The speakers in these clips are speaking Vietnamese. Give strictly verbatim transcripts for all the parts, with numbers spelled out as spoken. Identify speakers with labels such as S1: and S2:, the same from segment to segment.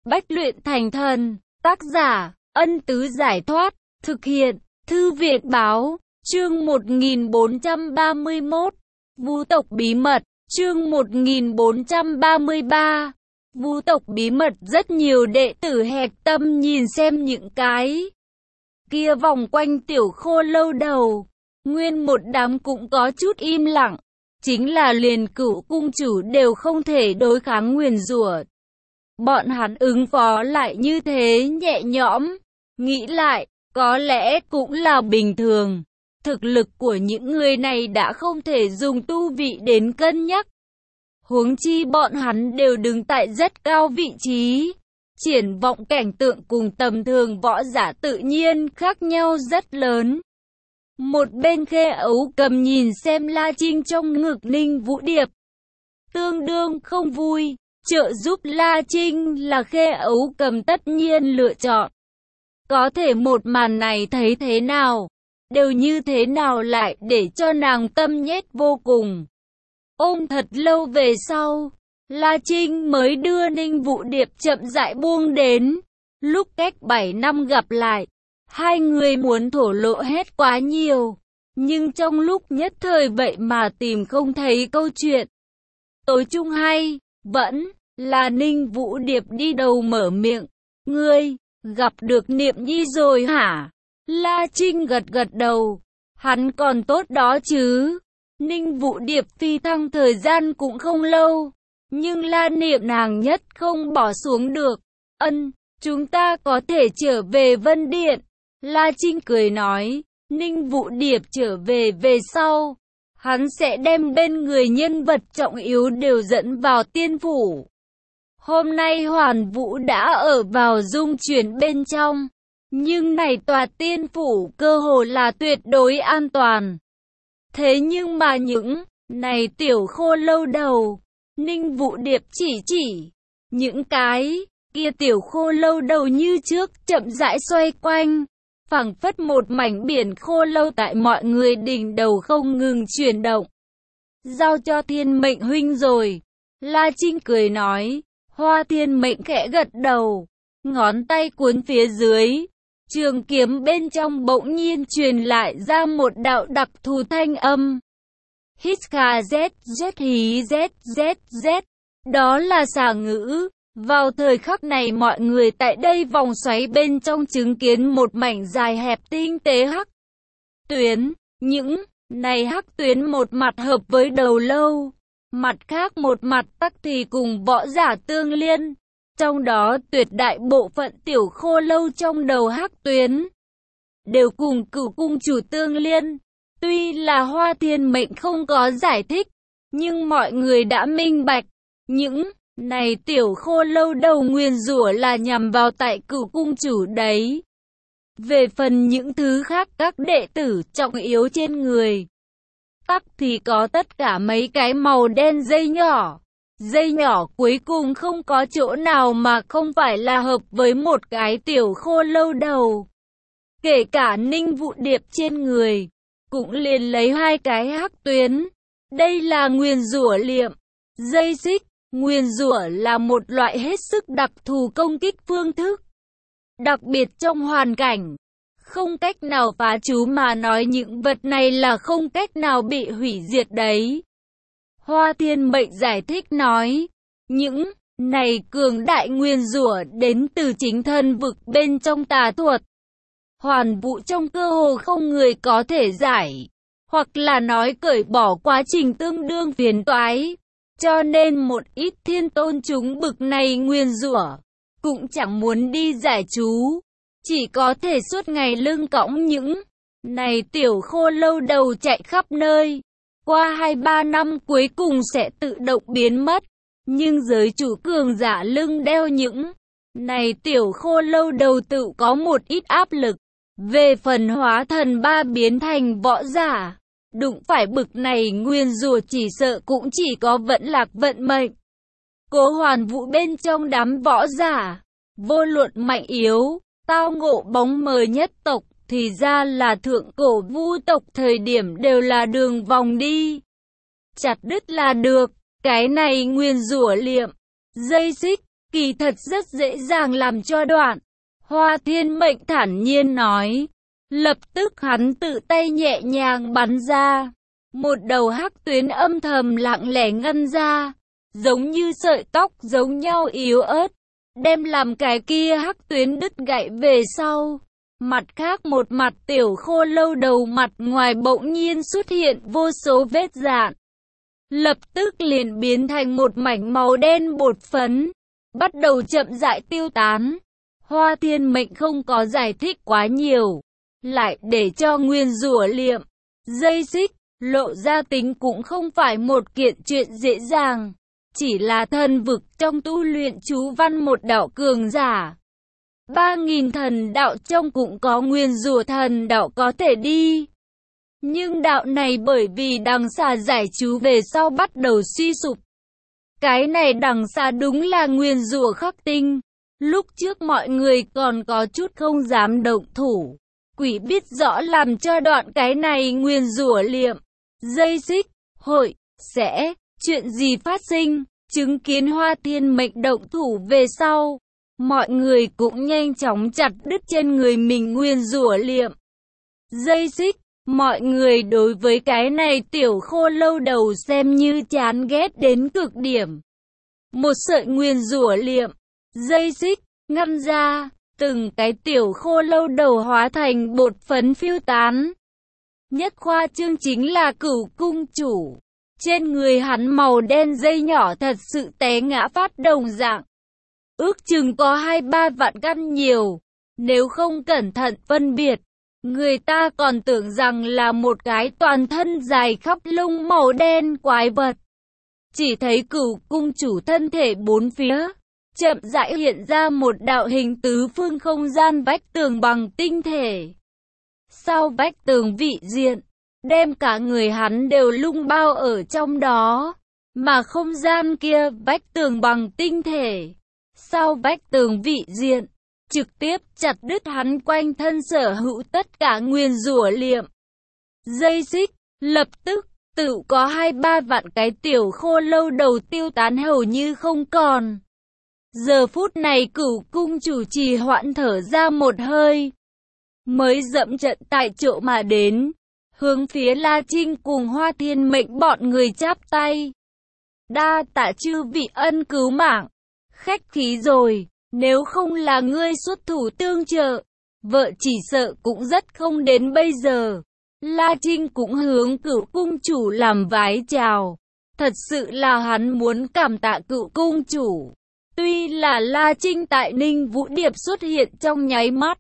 S1: Bách luyện thành thần. Tác giả, Ân Tứ Giải Thoát. Thực hiện, Thư viện Báo. Chương một nghìn bốn trăm ba mươi mốt. Vu tộc bí mật. Chương một nghìn bốn trăm ba mươi ba. Vu tộc bí mật. Rất nhiều đệ tử hẹp tâm nhìn xem những cái kia vòng quanh tiểu khô lâu đầu. Nguyên một đám cũng có chút im lặng. Chính là liền Cửu cung chủ đều không thể đối kháng nguyền rủa. Bọn hắn ứng phó lại như thế nhẹ nhõm. Nghĩ lại, có lẽ cũng là bình thường. Thực lực của những người này đã không thể dùng tu vị đến cân nhắc. Huống chi bọn hắn đều đứng tại rất cao vị trí. Triển vọng cảnh tượng cùng tầm thường võ giả tự nhiên khác nhau rất lớn. Một bên Khê Ấu Cầm nhìn xem La Trinh trong ngực Ninh Vũ Điệp, tương đương không vui. Trợ giúp La Trinh là Khê Ấu Cầm tất nhiên lựa chọn. Có thể một màn này thấy thế nào, đều như thế nào lại để cho nàng tâm nhét vô cùng. Ôm thật lâu về sau, La Trinh mới đưa Ninh Vũ Điệp chậm rãi buông đến. Lúc cách bảy năm gặp lại, hai người muốn thổ lộ hết quá nhiều, nhưng trong lúc nhất thời vậy mà tìm không thấy câu chuyện. Tối chung hay, vẫn là Ninh Vũ Điệp đi đầu mở miệng. Ngươi, gặp được Niệm Nhi rồi hả? La Trinh gật gật đầu. Hắn còn tốt đó chứ. Ninh Vũ Điệp phi thăng thời gian cũng không lâu, nhưng La Niệm nàng nhất không bỏ xuống được. Ân, chúng ta có thể trở về Vân Điện. La Trinh cười nói. Ninh Vũ Điệp trở về về sau, hắn sẽ đem bên người nhân vật trọng yếu đều dẫn vào tiên phủ. Hôm nay Hoàn Vũ đã ở vào dung chuyển bên trong, nhưng này tòa tiên phủ cơ hồ là tuyệt đối an toàn. Thế nhưng mà những này tiểu khô lâu đầu, Ninh Vũ Điệp chỉ chỉ, những cái kia tiểu khô lâu đầu như trước chậm rãi xoay quanh, phảng phất một mảnh biển khô lâu tại mọi người đỉnh đầu không ngừng chuyển động. Giao cho Thiên Mệnh huynh rồi. La Trinh cười nói. Hoa Thiên Mệnh khẽ gật đầu, ngón tay cuốn phía dưới, trường kiếm bên trong bỗng nhiên truyền lại ra một đạo đặc thù thanh âm. Hít kha z z hí z z z. Đó là xà ngữ. Vào thời khắc này mọi người tại đây vòng xoáy bên trong chứng kiến một mảnh dài hẹp tinh tế hắc tuyến. Những này hắc tuyến một mặt hợp với đầu lâu, mặt khác một mặt tắc thì cùng võ giả tương liên. Trong đó tuyệt đại bộ phận tiểu khô lâu trong đầu hắc tuyến đều cùng Cửu cung chủ tương liên. Tuy là Hoa Thiên Mệnh không có giải thích, nhưng mọi người đã minh bạch, những này tiểu khô lâu đầu nguyền rủa là nhằm vào tại Cửu cung chủ đấy. Về phần những thứ khác các đệ tử trọng yếu trên người, tắc thì có tất cả mấy cái màu đen dây nhỏ. Dây nhỏ cuối cùng không có chỗ nào mà không phải là hợp với một cái tiểu khô lâu đầu. Kể cả Ninh Vũ Điệp trên người, cũng liền lấy hai cái hắc tuyến. Đây là nguyền rủa liệm, dây xích. Nguyền rủa là một loại hết sức đặc thù công kích phương thức. Đặc biệt trong hoàn cảnh không cách nào phá chú mà nói những vật này là không cách nào bị hủy diệt đấy. Hoa Thiên Mệnh giải thích nói, những này cường đại nguyền rủa đến từ chính thân vực bên trong tà thuật. Hoàn Vũ trong cơ hồ không người có thể giải, hoặc là nói cởi bỏ quá trình tương đương phiền toái. Cho nên một ít thiên tôn chúng bực này nguyền rủa cũng chẳng muốn đi giải chú, chỉ có thể suốt ngày lưng cõng những này tiểu khô lâu đầu chạy khắp nơi. Qua hai ba năm cuối cùng sẽ tự động biến mất, nhưng giới chủ cường giả lưng đeo những này tiểu khô lâu đầu tự có một ít áp lực. Về phần hóa thần ba biến thành võ giả, đụng phải bực này nguyên rủa chỉ sợ cũng chỉ có vận lạc vận mệnh. Cố Hoàn Vũ bên trong đám võ giả, vô luận mạnh yếu, tao ngộ bóng mờ nhất tộc, thì ra là thượng cổ Vu tộc thời điểm đều là đường vòng đi. Chặt đứt là được, cái này nguyên rủa liệm, dây xích, Kỳ thật rất dễ dàng làm cho đoạn. Hoa Thiên Mệnh thản nhiên nói. Lập tức hắn tự tay nhẹ nhàng bắn ra. Một đầu hắc tuyến âm thầm lặng lẽ ngăn ra. Giống như sợi tóc giống nhau yếu ớt. Đem làm cái kia hắc tuyến đứt gãy về sau. Mặt khác một mặt tiểu khô lâu đầu mặt ngoài bỗng nhiên xuất hiện vô số vết rạn. Lập tức liền biến thành một mảnh màu đen bột phấn. Bắt đầu chậm rãi tiêu tán. Hoa Thiên Mệnh không có giải thích quá nhiều. Lại để cho nguyên rủa liệm, dây xích, lộ ra tính cũng không phải một kiện chuyện dễ dàng. Chỉ là thần vực trong tu luyện chú văn một đạo cường giả. Ba nghìn thần đạo trong cũng có nguyên rủa thần đạo có thể đi. Nhưng đạo này bởi vì đằng xà giải chú về sau bắt đầu suy sụp. Cái này đằng xà đúng là nguyên rủa khắc tinh. Lúc trước mọi người còn có chút không dám động thủ. Quỷ biết rõ làm cho đoạn cái này nguyên rủa liệm, dây xích, hội, sẽ, chuyện gì phát sinh, chứng kiến Hoa Thiên Mệnh động thủ về sau. Mọi người cũng nhanh chóng chặt đứt trên người mình nguyên rủa liệm, dây xích. Mọi người đối với cái này tiểu khô lâu đầu xem như chán ghét đến cực điểm. Một sợi nguyên rủa liệm, dây xích, ngăn ra. Từng cái tiểu khô lâu đầu hóa thành bột phấn phiêu tán. Nhất khoa trương chính là Cửu cung chủ. Trên người hắn màu đen dây nhỏ thật sự té ngã phát đồng dạng. Ước chừng có hai ba vạn căn nhiều. Nếu không cẩn thận phân biệt, người ta còn tưởng rằng là một cái toàn thân dài khắp lông màu đen quái vật. Chỉ thấy Cửu cung chủ thân thể bốn phía. Chậm rãi hiện ra một đạo hình tứ phương không gian vách tường bằng tinh thể. Sau vách tường vị diện, đem cả người hắn đều lung bao ở trong đó. Mà không gian kia vách tường bằng tinh thể. Sau vách tường vị diện, trực tiếp chặt đứt hắn quanh thân sở hữu tất cả nguyên rủa liệm, dây xích. Lập tức, tự có hai ba vạn cái tiểu khô lâu đầu tiêu tán hầu như không còn. Giờ phút này Cửu cung chủ trì hoãn thở ra một hơi. Mới dậm trận tại chỗ mà đến. Hướng phía La Trinh cùng Hoa Thiên Mệnh bọn người chắp tay. Đa tạ chư vị ân cứu mạng. Khách khí rồi, nếu không là ngươi xuất thủ tương trợ, vợ chỉ sợ cũng rất không đến bây giờ. La Trinh cũng hướng Cửu cung chủ làm vái chào. Thật sự là hắn muốn cảm tạ Cửu cung chủ. Tuy là La Trinh tại Ninh Vũ Điệp xuất hiện trong nháy mắt,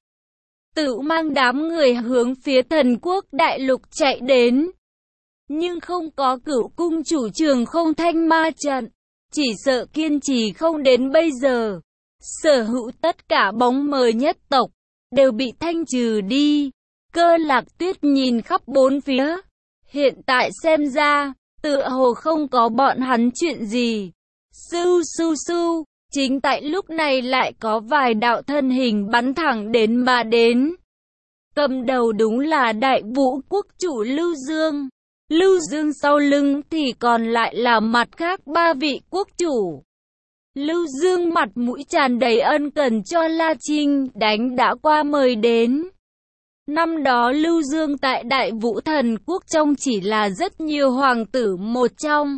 S1: tự mang đám người hướng phía thần quốc đại lục chạy đến. Nhưng không có Cửu cung chủ trường không thanh ma trận, chỉ sợ kiên trì không đến bây giờ. Sở hữu tất cả bóng mờ nhất tộc, đều bị thanh trừ đi. Cơ Lạc Tuyết nhìn khắp bốn phía. Hiện tại xem ra, tựa hồ không có bọn hắn chuyện gì. Sưu sưu sưu. Chính tại lúc này lại có vài đạo thân hình bắn thẳng đến mà đến. Cầm đầu đúng là Đại Vũ quốc chủ Lưu Dương. Lưu Dương sau lưng thì còn lại là mặt khác ba vị quốc chủ. Lưu Dương mặt mũi tràn đầy ân cần cho La Trinh đánh đã qua mời đến. Năm đó Lưu Dương tại Đại Vũ thần quốc trong chỉ là rất nhiều hoàng tử một trong.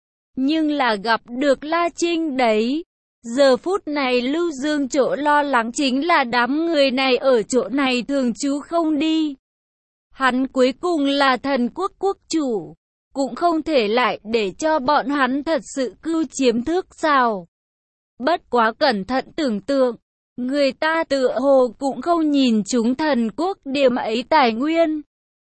S1: Nhưng là gặp được La Trinh đấy. Giờ phút này Lưu Dương chỗ lo lắng chính là đám người này ở chỗ này thường trú không đi. Hắn cuối cùng là thần quốc quốc chủ, cũng không thể lại để cho bọn hắn thật sự cưu chiếm thước sao. Bất quá cẩn thận tưởng tượng, người ta tựa hồ cũng không nhìn chúng thần quốc điểm ấy tài nguyên.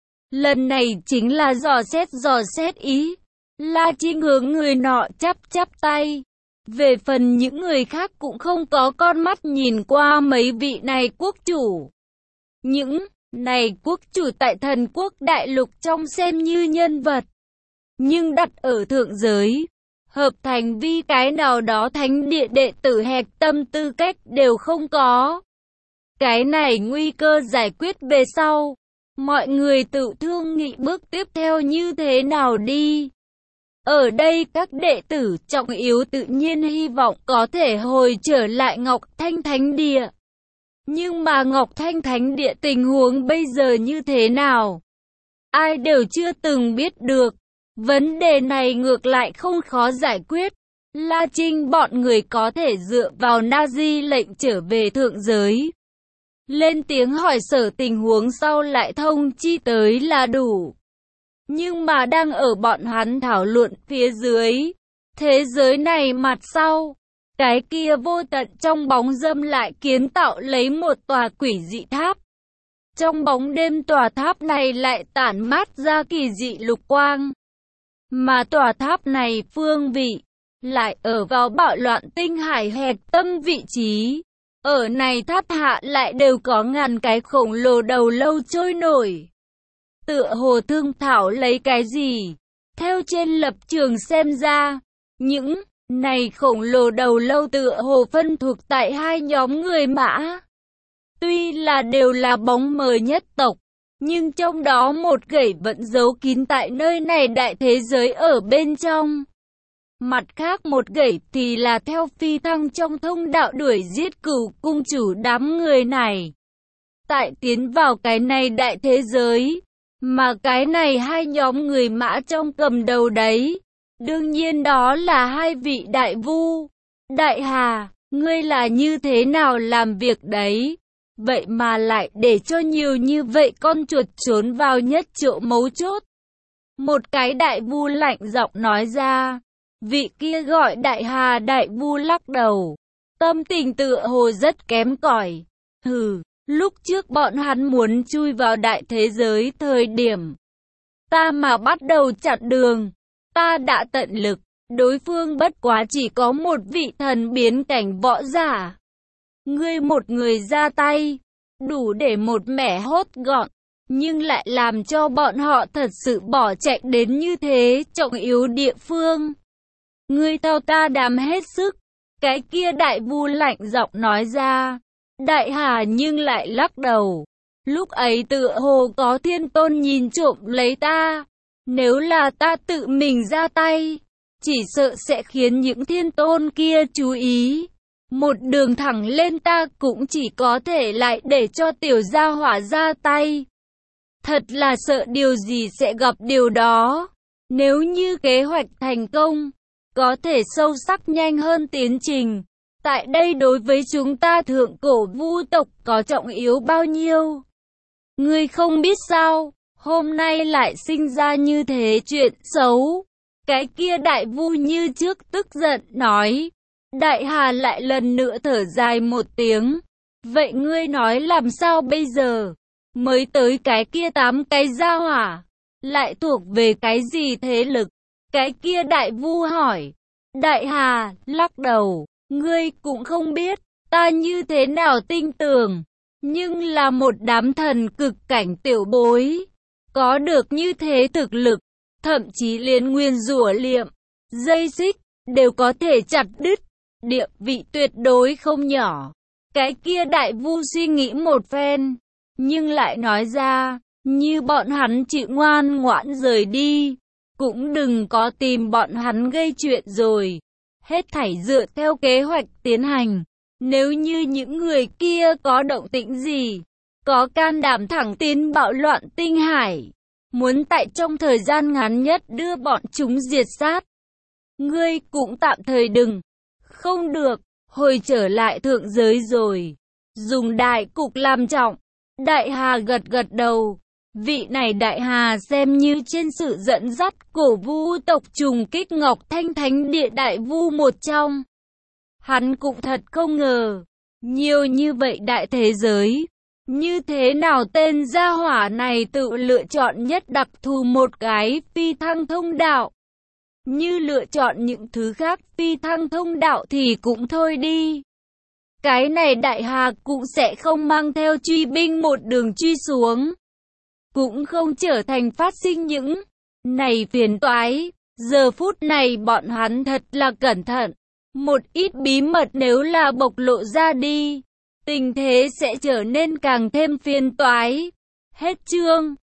S1: Lần này chính là dò xét dò xét ý. La Trinh hướng người nọ chắp chắp tay. Về phần những người khác cũng không có con mắt nhìn qua mấy vị này quốc chủ. Những này quốc chủ tại thần quốc đại lục trong xem như nhân vật. Nhưng đặt ở thượng giới, hợp thành vi cái nào đó thánh địa đệ tử hẹp tâm tư cách đều không có. Cái này nguy cơ giải quyết về sau. Mọi người tự thương nghị bước tiếp theo như thế nào đi. Ở đây các đệ tử trọng yếu tự nhiên hy vọng có thể hồi trở lại Ngọc Thanh Thánh Địa. Nhưng mà Ngọc Thanh Thánh Địa tình huống bây giờ như thế nào? Ai đều chưa từng biết được. Vấn đề này ngược lại không khó giải quyết. La Trinh bọn người có thể dựa vào Na-di lệnh trở về thượng giới. Lên tiếng hỏi sở tình huống sau lại thông chi tới là đủ. Nhưng mà đang ở bọn hắn thảo luận phía dưới. Thế giới này mặt sau. Cái kia vô tận trong bóng râm lại kiến tạo lấy một tòa quỷ dị tháp. Trong bóng đêm tòa tháp này lại tản mát ra kỳ dị lục quang. Mà tòa tháp này phương vị lại ở vào bạo loạn tinh hải hẹp tâm vị trí. Ở này tháp hạ lại đều có ngàn cái khổng lồ đầu lâu trôi nổi. Tựa hồ thương thảo lấy cái gì? Theo trên lập trường xem ra, những này khổng lồ đầu lâu tựa hồ phân thuộc tại hai nhóm người Mã. Tuy là đều là bóng mờ nhất tộc, nhưng trong đó một gẩy vẫn giấu kín tại nơi này đại thế giới ở bên trong. Mặt khác một gẩy thì là theo phi thăng trong thông đạo đuổi giết cửu cung chủ đám người này. Tại tiến vào cái này đại thế giới, mà cái này hai nhóm người Mã trong cầm đầu đấy. Đương nhiên đó là hai vị đại vu. Đại Hà, ngươi là như thế nào làm việc đấy? Vậy mà lại để cho nhiều như vậy con chuột trốn vào nhất chỗ mấu chốt. Một cái đại vu lạnh giọng nói ra. Vị kia gọi Đại Hà đại vu lắc đầu. Tâm tình tựa hồ rất kém cỏi. Hừ, lúc trước bọn hắn muốn chui vào đại thế giới thời điểm. Ta mà bắt đầu chặn đường. Ta đã tận lực. Đối phương bất quá chỉ có một vị thần biến cảnh võ giả. Ngươi một người ra tay, đủ để một mẻ hốt gọn, nhưng lại làm cho bọn họ thật sự bỏ chạy đến như thế trọng yếu địa phương. Ngươi thao ta đàm hết sức, cái kia đại vu lạnh giọng nói ra. Đại Hà nhưng lại lắc đầu. Lúc ấy tựa hồ có thiên tôn nhìn trộm lấy ta. Nếu là ta tự mình ra tay, chỉ sợ sẽ khiến những thiên tôn kia chú ý. Một đường thẳng lên ta cũng chỉ có thể lại để cho tiểu gia hỏa ra tay. Thật là sợ điều gì sẽ gặp điều đó. Nếu như kế hoạch thành công, có thể sâu sắc nhanh hơn tiến trình. Tại đây đối với chúng ta thượng cổ vu tộc có trọng yếu bao nhiêu? Ngươi không biết sao, hôm nay lại sinh ra như thế chuyện xấu. Cái kia đại vu như trước tức giận nói. Đại Hà lại lần nữa thở dài một tiếng. Vậy ngươi nói làm sao bây giờ? Mới tới cái kia tám cái gia hỏa. Lại thuộc về cái gì thế lực? Cái kia đại vu hỏi. Đại Hà lắc đầu. Ngươi cũng không biết. Ta như thế nào tin tưởng. Nhưng là một đám thần cực cảnh tiểu bối. Có được như thế thực lực. Thậm chí liền nguyên rủa liệm. Dây xích. Đều có thể chặt đứt. Địa vị tuyệt đối không nhỏ. Cái kia đại vu suy nghĩ một phen, nhưng lại nói ra, như bọn hắn chịu ngoan ngoãn rời đi, cũng đừng có tìm bọn hắn gây chuyện rồi. Hết thảy dựa theo kế hoạch tiến hành. Nếu như những người kia có động tĩnh gì, có can đảm thẳng tiến bạo loạn tinh hải, muốn tại trong thời gian ngắn nhất đưa bọn chúng diệt sát, ngươi cũng tạm thời đừng. Không được, hồi trở lại thượng giới rồi. Dùng đại cục làm trọng. Đại Hà gật gật đầu. Vị này Đại Hà xem như trên sự dẫn dắt cổ vu tộc trùng kích Ngọc Thanh Thánh Địa đại vu một trong. Hắn cũng thật không ngờ. Nhiều như vậy đại thế giới. Như thế nào tên gia hỏa này tự lựa chọn nhất đặc thù một cái phi thăng thông đạo. Như lựa chọn những thứ khác phi thăng thông đạo thì cũng thôi đi. Cái này Đại Hà cũng sẽ không mang theo truy binh một đường truy xuống. Cũng không trở thành phát sinh những này phiền toái. Giờ phút này bọn hắn thật là cẩn thận. Một ít bí mật nếu là bộc lộ ra đi, tình thế sẽ trở nên càng thêm phiền toái. Hết chương.